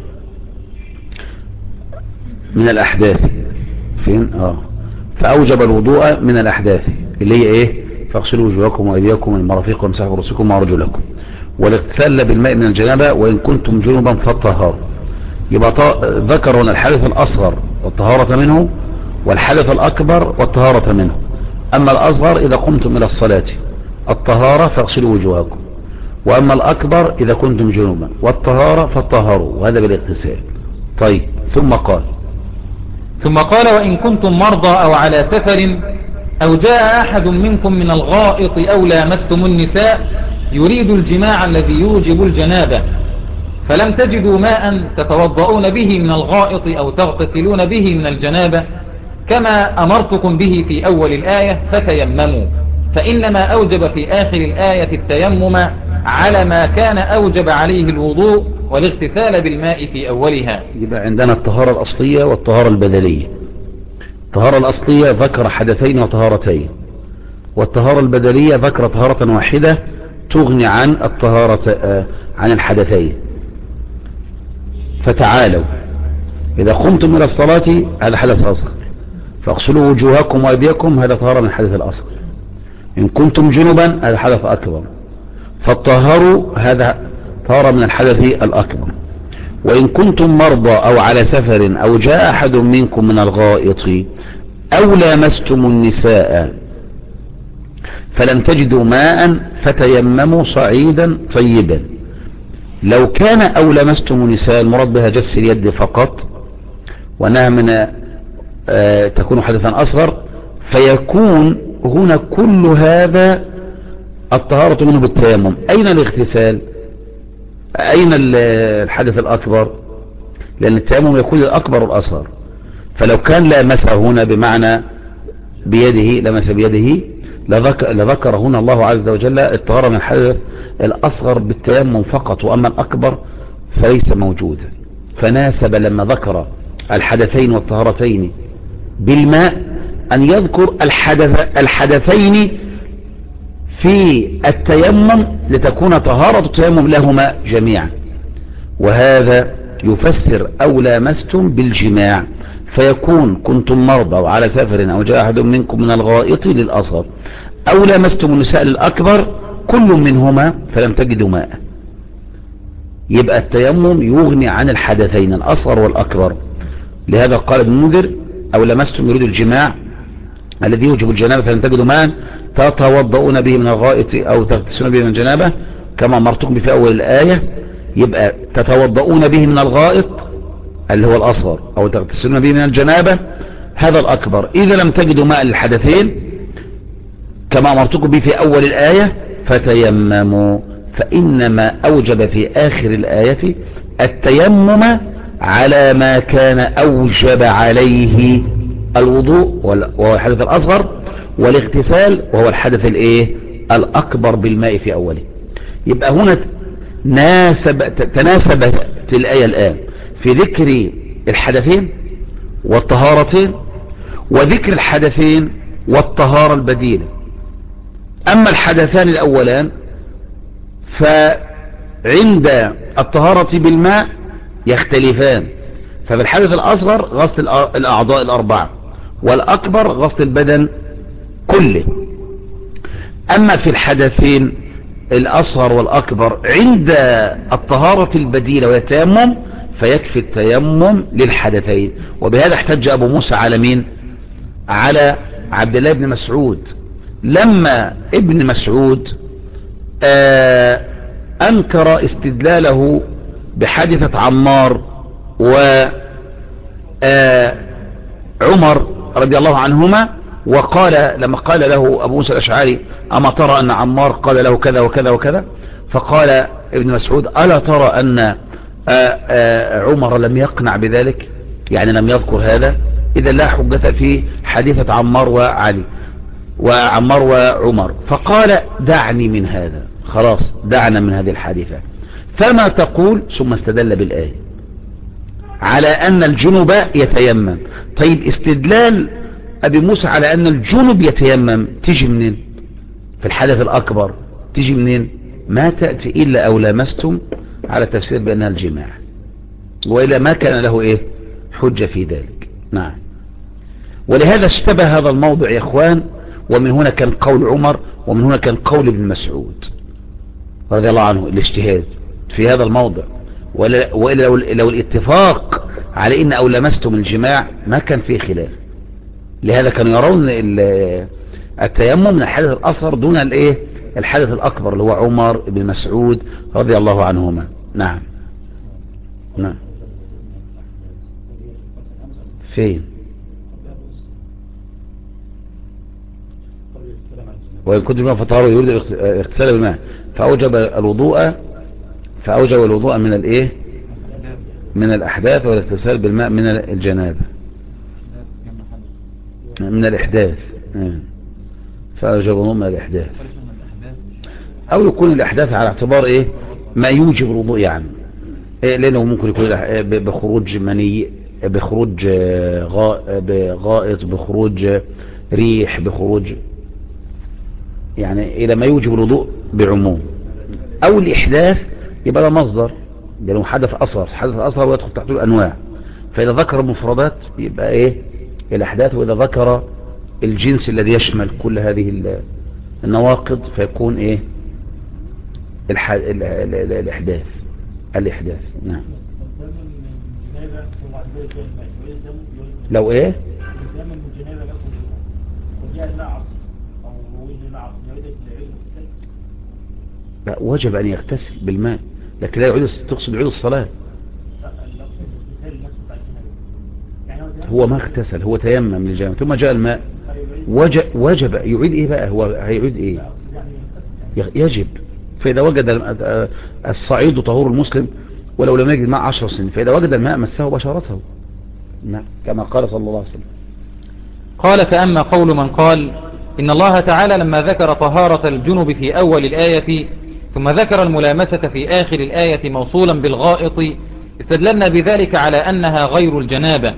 من الأحداث فين اه فأوجب الوضوء من الأحداث اللي هي ايه؟ فاغسلوا وجوهكم وأيديكم من المرافق وامسحوا برؤوسكم وأرجلكم، والاغتسال بالماء من الجنابة، وإن كنتم جنبا فاطهروا. يبقى ذكر هنا الحدث الأصغر والطهارة منه، والحدث الأكبر والطهارة منه. أما الأصغر إذا قمتم إلى الصلاة الطهارة فاغسلوا وجوهكم، وأما الأكبر إذا كنتم جنوبا والطهارة فاطهروا، وهذا بالاغتسال. طيب ثم قال ثم قال: وإن كنتم مرضى أو على سفر أو جاء أحد منكم من الغائط أو لامستم النساء، يريد الجماع الذي يوجب الجنابة، فلم تجدوا ماء تتوضؤون به من الغائط أو تغتسلون به من الجنابة كما أمرتكم به في أول الآية فتيمموا، فإنما أوجب في آخر الآية التيمم على ما كان أوجب عليه الوضوء والاغتسال بالماء في أولها. يبقى عندنا الطهارة الأصلية والطهارة البدلية. الطهارة الأصلية ذكر حدثين وطهارتين، والطهارة البدلية ذكر طهارة واحدة تغني عن الطهارة عن الحدثين. فتعالوا إذا قمتم إلى الصلاة هذا حدث أصغر، فاغسلوا وجوهكم وأيديكم هذا طهارة من الحدث الأصغر. إن كنتم جنبا هذا حدث أكبر، فالطهاروا هذا طهارة من الحدث الأكبر. وإن كنتم مرضى أو على سفر أو جاء أحد منكم من الغائط أو لامستم النساء فلم تجدوا ماء فتيمموا صعيدا طيبا. لو كان أو لامستم النساء المراد بها جس اليد فقط، وأنها من آه تكون حدثا أصغر، فيكون هنا كل هذا الطهارة منه بالتيمم. أين الاغتسال؟ أين الحدث الأكبر؟ لأن التيمم يكون الأكبر والأصغر، فلو كان لامسه هنا بمعنى بيده، لمس بيده، لذكر, لذكر هنا الله عز وجل الطهارة من الحدث الأصغر بالتيمم فقط، وأما الأكبر فليس موجودا. فناسب لما ذكر الحدثين والطهارتين بالماء أن يذكر الحدث الحدثين في التيمم لتكون طهارة التيمم لهما جميعا. وهذا يفسر أو لامستم بالجماع، فيكون كنتم مرضى وعلى سفر أو جاء أحد منكم من الغائط للأصغر، أو لامستم النساء للأكبر، كل منهما فلم تجدوا ماء. يبقى التيمم يغني عن الحدثين الأصغر والأكبر. لهذا قال ابن منذر أو لمستم يريد الجماع الذي يوجب الجنابة فلم تجدوا ماء تتوضؤون به من الغائط أو تغتسلون به من الجنابة كما أمرتكم في أول الآية. يبقى تتوضؤون به من الغائط اللي هو الأصغر أو تغتسلون به من الجنابة هذا الأكبر. إذا لم تجدوا ماء للحدثين كما أمرتكم به في أول الآية فتيمموا، فإنما أوجب في آخر الآية التيمم على ما كان أوجب عليه الوضوء وهو الحدث الأصغر، والاغتسال وهو الحدث الايه الأكبر بالماء في أوله. يبقى هنا ناسب تناسبت الآية الآن في ذكر الحدثين والطهارتين وذكر الحدثين والطهارة البديلة. أما الحدثان الأولان فعند الطهارة بالماء يختلفان، ففي الحدث الأصغر غسل الأعضاء الأربعة، والأكبر غسل البدن كله. أما في الحدثين الأصغر والأكبر عند الطهارة البديلة والتيمم فيكفي التيمم للحدثين. وبهذا احتج أبو موسى على مين؟ على عبد الله بن مسعود لما ابن مسعود آه أنكر استدلاله بحادثة عمار وعمر رضي الله عنهما، وقال لما قال له أبو موسى الأشعري أما ترى أن عمار قال له كذا وكذا وكذا، فقال ابن مسعود ألا ترى أن آآ آآ عمر لم يقنع بذلك، يعني لم يذكر هذا، إذا لا حجة في حادثة عمار وعلي وعمار وعمر. فقال دعني من هذا، خلاص دعنا من هذه الحادثة، فما تقول؟ ثم استدل بالآية على أن الجنب يتيمم. طيب استدلال أبي موسى على أن الجنب يتيمم تيجي منين؟ في الحدث الأكبر تيجي منين؟ ما تأتي إلا أو لامستم على تفسير بأنها الجماع، وإلا ما كان له إيه حجة في ذلك. نعم. ولهذا اشتبه هذا الموضع يا إخوان، ومن هنا كان قول عمر ومن هنا كان قول ابن مسعود رضي الله عنه الاجتهاد في هذا الموضع. وإلا لو, لو الاتفاق على إن أو لمستم الجماع ما كان فيه خلاف. لهذا كانوا يرون التيمم من الحدث الأصغر دون الايه الحدث الأكبر اللي هو عمر بن مسعود رضي الله عنهما. نعم. نعم. فين؟ وإن كنت بما فطاره يريد اغتسال بالماء فأوجب الوضوء فأوجب الوضوء من الايه من الأحداث والاغتسال بالماء من الجنابة من الإحداث، فأوجب الوضوء من الإحداث، أو يكون الإحداث على اعتبار إيه ما يوجب الوضوء، يعني إيه لأنه ممكن يكون بخروج مني، بخروج غائط، بخروج ريح، بخروج يعني إلى ما يوجب الوضوء بعموم. أو الإحداث يبقى ده مصدر لأنه حدث أصغر، حدث أصغر ويدخل تحته الأنواع، فإذا ذكر المفردات يبقى إيه الأحداث، وإذا ذكر الجنس الذي يشمل كل هذه النواقض فيكون إيه الح... ال... ال... ال... الإحداث الإحداث. نعم. لو إيه لا وجب أن يغتسل بالماء، لكن لا يعيد، تقصد يعيد الصلاة. هو ما اغتسل، هو تيمم للجامع ثم جاء الماء، وجب, وجب يعيد ايه بقى؟ هو هيعيد ايه؟ يجب. فإذا وجد الصعيد طهور المسلم ولو لم يجد ماء عشر سنين، فإذا وجد الماء مسه بشرته نعم كما قال صلى الله عليه وسلم. قال فأما قول من قال إن الله تعالى لما ذكر طهارة الجنب في أول الآية ثم ذكر الملامسة في آخر الآية موصولا بالغائط استدللنا بذلك على أنها غير الجنابة،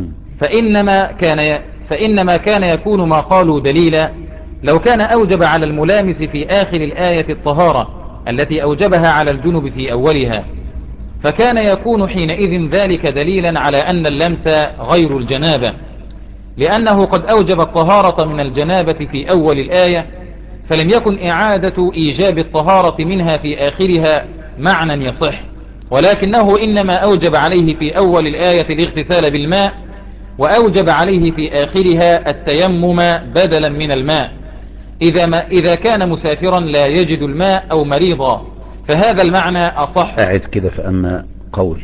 فإنما كان, فإنما كان يكون ما قالوا دليلا لو كان أوجب على الملامس في آخر الآية الطهارة التي أوجبها على الجنب في أولها، فكان يكون حينئذ ذلك دليلا على أن اللمس غير الجنابة، لأنه قد أوجب الطهارة من الجنابة في أول الآية، فلم يكن إعادة إيجاب الطهارة منها في آخرها معنى يصح، ولكنه إنما أوجب عليه في أول الآية الاغتسال بالماء، وأوجب عليه في آخرها التيمم بدلا من الماء إذا, ما إذا كان مسافرا لا يجد الماء أو مريضا، فهذا المعنى أصح. أعد كده فأما قول.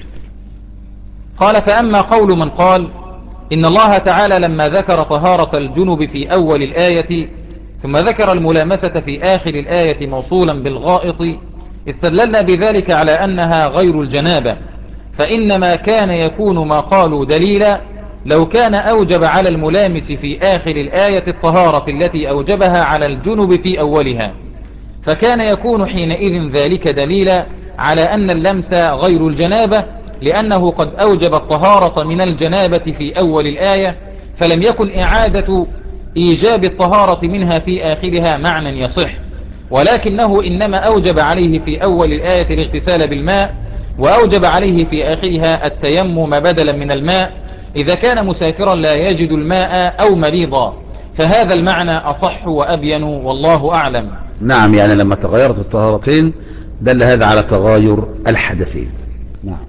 قال فأما قول من قال إن الله تعالى لما ذكر طهارة الجنب في أول الآية ثم ذكر الملامسة في آخر الآية موصولا بالغائط استدللنا بذلك على أنها غير الجنابة، فإنما كان يكون ما قالوا دليلا لو كان أوجب على الملامس في آخر الآية الطهارة التي أوجبها على الجنب في أولها، فكان يكون حينئذ ذلك دليلا على أن اللمس غير الجنابة، لأنه قد أوجب الطهارة من الجنابة في أول الآية، فلم يكن إعادة إيجاب الطهارة منها في آخرها معنى يصح، ولكنه إنما أوجب عليه في أول الآية الاغتسال بالماء، وأوجب عليه في آخرها التيمم بدلا من الماء إذا كان مسافرا لا يجد الماء أو مريضا، فهذا المعنى أصح وأبين والله أعلم. نعم يعني لما تغيرت الطهارتين دل هذا على تغاير الحدثين. نعم.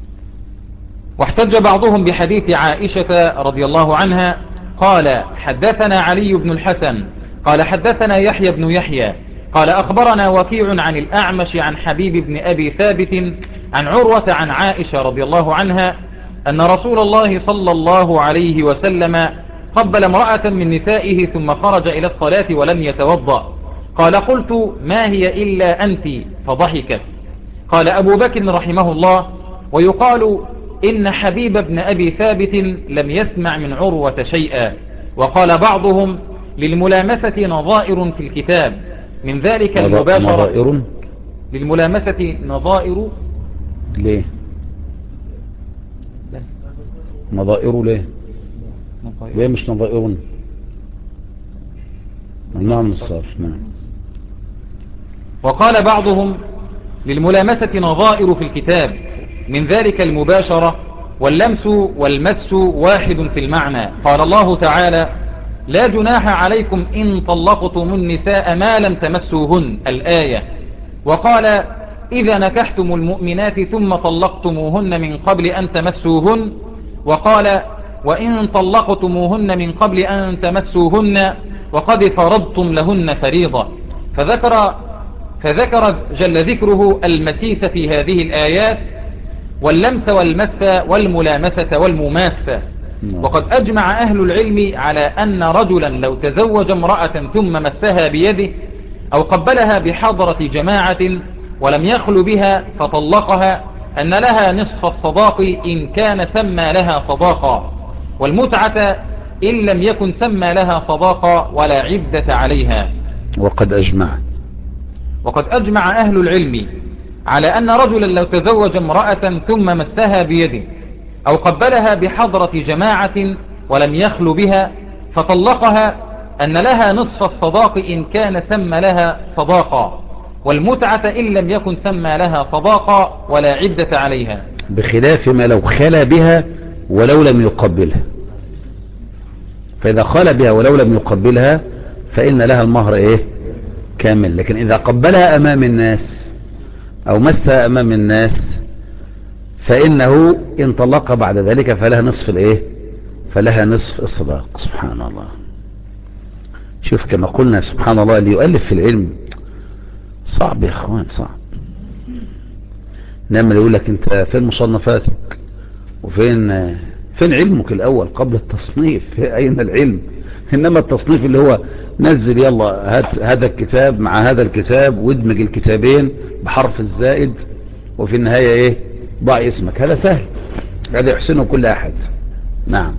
واحتج بعضهم بحديث عائشة رضي الله عنها قال حدثنا علي بن الحسن قال حدثنا يحيى بن يحيى قال أخبرنا وكيع عن الأعمش عن حبيب بن أبي ثابت عن عروة عن عائشة رضي الله عنها أن رسول الله صلى الله عليه وسلم قبل امرأة من نسائه ثم خرج إلى الصلاة ولم يتوضأ، قال قلت ما هي إلا أنت، فضحكت. قال أبو بكر رحمه الله ويقال إن حبيب بن أبي ثابت لم يسمع من عروة شيئا. وقال بعضهم للملامسة نظائر في الكتاب، من ذلك المباشرة. نظائر للملامسة نظائر ليه؟ نظائر ليه؟ ليه مش نظائر؟ نعم الصرف. نعم. وقال بعضهم للملامسة نظائر في الكتاب، من ذلك المباشرة واللمس والمس واحد في المعنى. قال الله تعالى لا جناح عليكم إن طلقتم النساء ما لم تمسوهن الآية. وقال إذا نكحتم المؤمنات ثم طلقتموهن من قبل أن تمسوهن. وقال وإن طلقتموهن من قبل أن تمسوهن وقد فرضتم لهن فريضة. فذكر, فذكر جل ذكره المسيس في هذه الآيات واللمس والمس والملامسة والمماسة. وقد أجمع أهل العلم على أن رجلا لو تزوج امرأة ثم مسها بيده أو قبلها بحضرة جماعة ولم يخل بها فطلقها أن لها نصف الصداق إن كان سمى لها صداقا، والمتعة إن لم يكن سمى لها صداقا ولا عدة عليها. وقد أجمع وقد أجمع أهل العلم على أن رجلا لو تزوج امرأة ثم مسها بيده أو قبلها بحضرة جماعة ولم يخل بها فطلقها أن لها نصف الصداق إن كان سمى لها صداقا، والمتعة إن لم يكن سمى لها صداقا ولا عدة عليها، بخلاف ما لو خلى بها ولو لم يقبلها. فإذا خلى بها ولو لم يقبلها فإن لها المهر إيه كامل، لكن إذا قبلها أمام الناس أو مسها أمام الناس فإنه إن طلقها بعد ذلك فلها نصف الإيه فلها نصف الصداق. سبحان الله. شوف كما قلنا سبحان الله اللي يؤلف في العلم صعب يا اخوان، صعب. نعم يقول لك انت فين مصنفاتك وفين فين علمك الاول قبل التصنيف؟ اين العلم؟ انما التصنيف اللي هو نزل يلا هات هذا الكتاب مع هذا الكتاب وادمج الكتابين بحرف الزائد وفي النهاية ايه ضع اسمك، هذا سهل، هذا يحسنه كل احد. نعم.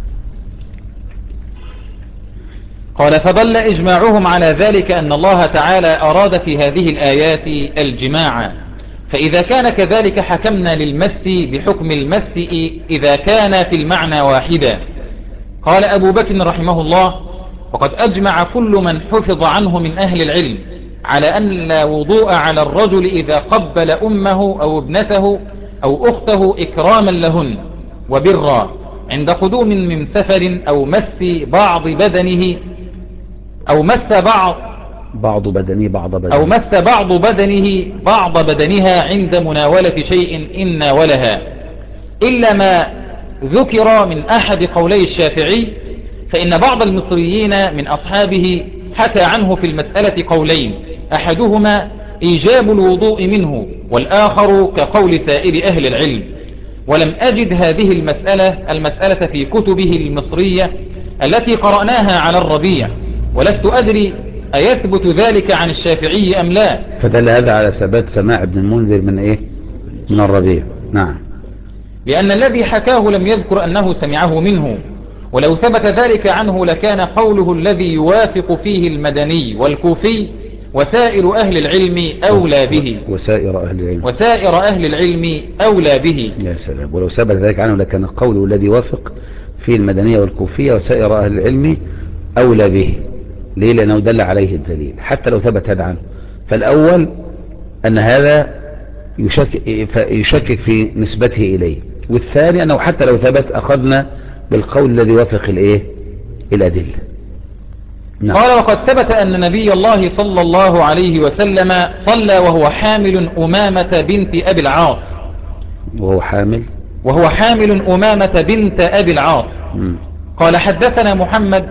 قال فضل إجماعهم على ذلك أن الله تعالى أراد في هذه الآيات الجماع، فإذا كان كذلك حكمنا للمس بحكم المس إذا كان في المعنى واحدا. قال أبو بكر رحمه الله وقد أجمع كل من حفظ عنه من أهل العلم على أن لا وضوء على الرجل إذا قبل أمه أو ابنته أو أخته إكراما لهن وبرا عند قدوم من سفر أو مس بعض بدنه أو مس بعض بعض بدنه بعض بدنه أو مس بعض بدنه بعض بدنها عند مناولة شيء إن ناولها، إلا ما ذكر من أحد قولي الشافعي، فإن بعض المصريين من أصحابه حكى عنه في المسألة قولين، أحدهما إيجاب الوضوء منه والآخر كقول سائر أهل العلم، ولم أجد هذه المسألة المسألة في كتبه المصرية التي قرأناها على الربيع، ولست أدري أيثبت ذلك عن الشافعي أم لا. فدل هذا على ثبات سماع ابن المنذر من إيه؟ من الربيع. نعم. لأن الذي حكاه لم يذكر أنه سمعه منه، ولو ثبت ذلك عنه لكان قوله الذي يوافق فيه المدني والكوفي وسائر أهل العلم أولى به. وسائر أهل العلم وسائر أهل العلم أولى به. يا سلام. ولو ثبت ذلك عنه لكان قوله الذي يوافق فيه المدنية والكوفية وسائر أهل العلم أولى به. ليه؟ لأنه دل عليه الدليل حتى لو ثبت هذا عنه. فالأول أن هذا يشكك, يشكك في نسبته إليه، والثاني أنه حتى لو ثبت أخذنا بالقول الذي يوافق الإيه؟ الأدلة. نعم. قال وقد ثبت أن نبي الله صلى الله عليه وسلم صلى وهو حامل أمامة بنت أبي العاص. وهو حامل وهو حامل أمامة بنت أبي العاص. م. قال حدثنا محمد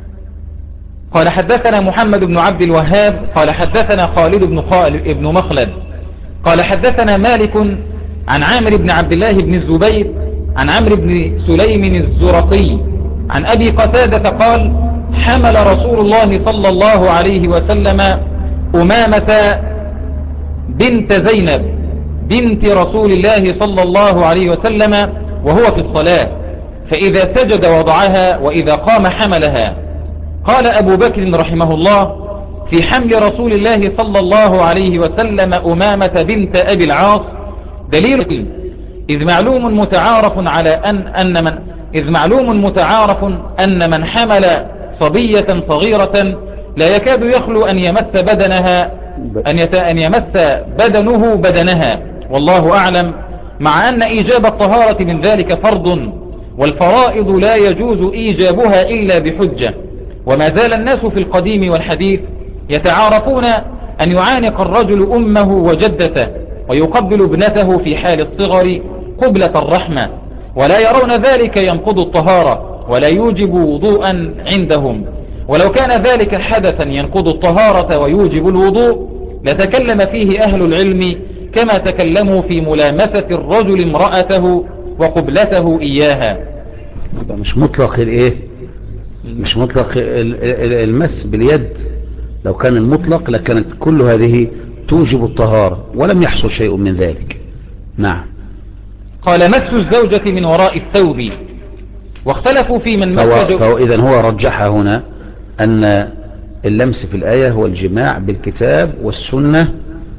قال حدثنا محمد بن عبد الوهاب قال حدثنا خالد بن خالد ابن مخلد قال حدثنا مالك عن عامر بن عبد الله بن الزبير عن عمرو بن سليم الزرقي عن أبي قتادة قال حمل رسول الله صلى الله عليه وسلم أمامة بنت زينب بنت رسول الله صلى الله عليه وسلم وهو في الصلاة، فإذا سجد وضعها وإذا قام حملها. قال أبو بكر رحمه الله في حمل رسول الله صلى الله عليه وسلم أمامة بنت أبي العاص دليل، إذ معلوم متعارف على أن, أن من إذ معلوم متعارف أن من حمل صبية صغيرة لا يكاد يخلو أن يمس بدنها أن, يت... أن يمس بدنه بدنها، والله أعلم، مع أن إيجاب الطهارة من ذلك فرض، والفرائض لا يجوز إيجابها إلا بحجة. وما زال الناس في القديم والحديث يتعارفون أن يعانق الرجل أمه وجدته ويقبل ابنته في حال الصغر قبلة الرحمة، ولا يرون ذلك ينقض الطهارة ولا يوجب وضوءا عندهم. ولو كان ذلك حدثا ينقض الطهارة ويوجب الوضوء لتكلم فيه أهل العلم كما تكلموا في ملامسة الرجل امرأته وقبلته إياها. مش مطلق الايه مش مطلق المس باليد، لو كان المطلق لكانت كل هذه توجب الطهارة ولم يحصل شيء من ذلك. نعم. قال مس الزوجة من وراء الثوب، واختلفوا في من مس. فهو إذن هو رجح هنا أن اللمس في الآية هو الجماع بالكتاب والسنة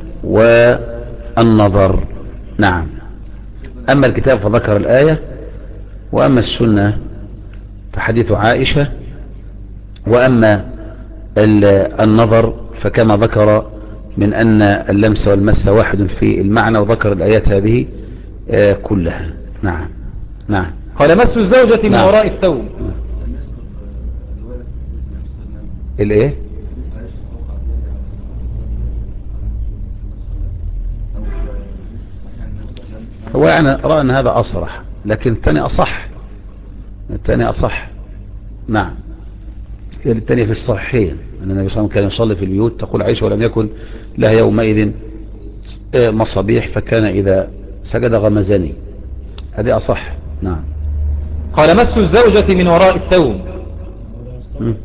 والنظر. نعم. أما الكتاب فذكر الآية، وأما السنة فحديث عائشة، وأما النظر فكما ذكر من أن اللمس والمس واحد في المعنى، وذكر الآيات هذه كلها. نعم. نعم. قال مس الزوجة من نعم. وراء الثوب. الايه؟ هو أنا رأى أن هذا أصرح، لكن الثاني أصح الثاني أصح. نعم. الثاني في الصحيحين أن النبي صلى الله عليه وسلم كان يصلي في البيوت، تقول عائشة ولم يكن لها يومئذ مصابيح فكان إذا سجد غمزني. هذه أصح. نعم. قال مس الزوجة من وراء الثوب. مم.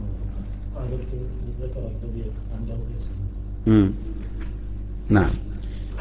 مم. نعم.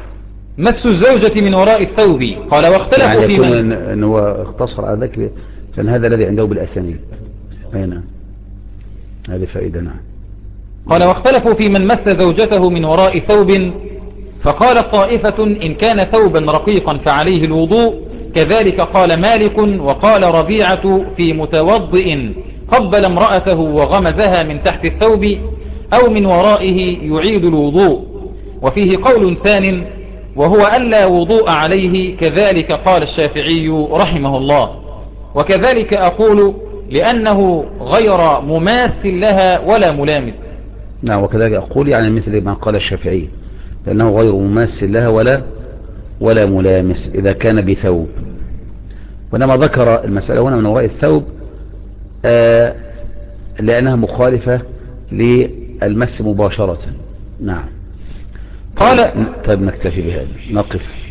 مس الزوجة من وراء الثوب. قال واختلفوا يعني في يكون من إن هو اختصر على ذلك لأن هذا الذي عنده بالأسانيد. أي نعم، هذه فائدة. نعم. قال واختلفوا في من مس زوجته من وراء ثوب، فقال طائفة إن كان ثوبا رقيقا فعليه الوضوء، كذلك قال مالك وقال ربيعة في متوضئ قبل امرأته وغمزها من تحت الثوب أو من ورائه يعيد الوضوء. وفيه قول ثان وهو ألا وضوء عليه، كذلك قال الشافعي رحمه الله. وكذلك أقول لأنه غير مماس لها ولا ملامس. نعم، وكذلك أقول يعني مثل ما قال الشافعي، لأنه غير مماس لها ولا ولا ملامس إذا كان بثوب. وإنما ذكر المسألة هنا من وراء الثوب آه لأنها مخالفة للمس مباشرة. نعم. قال طيب نكتفي بهذا، نقف.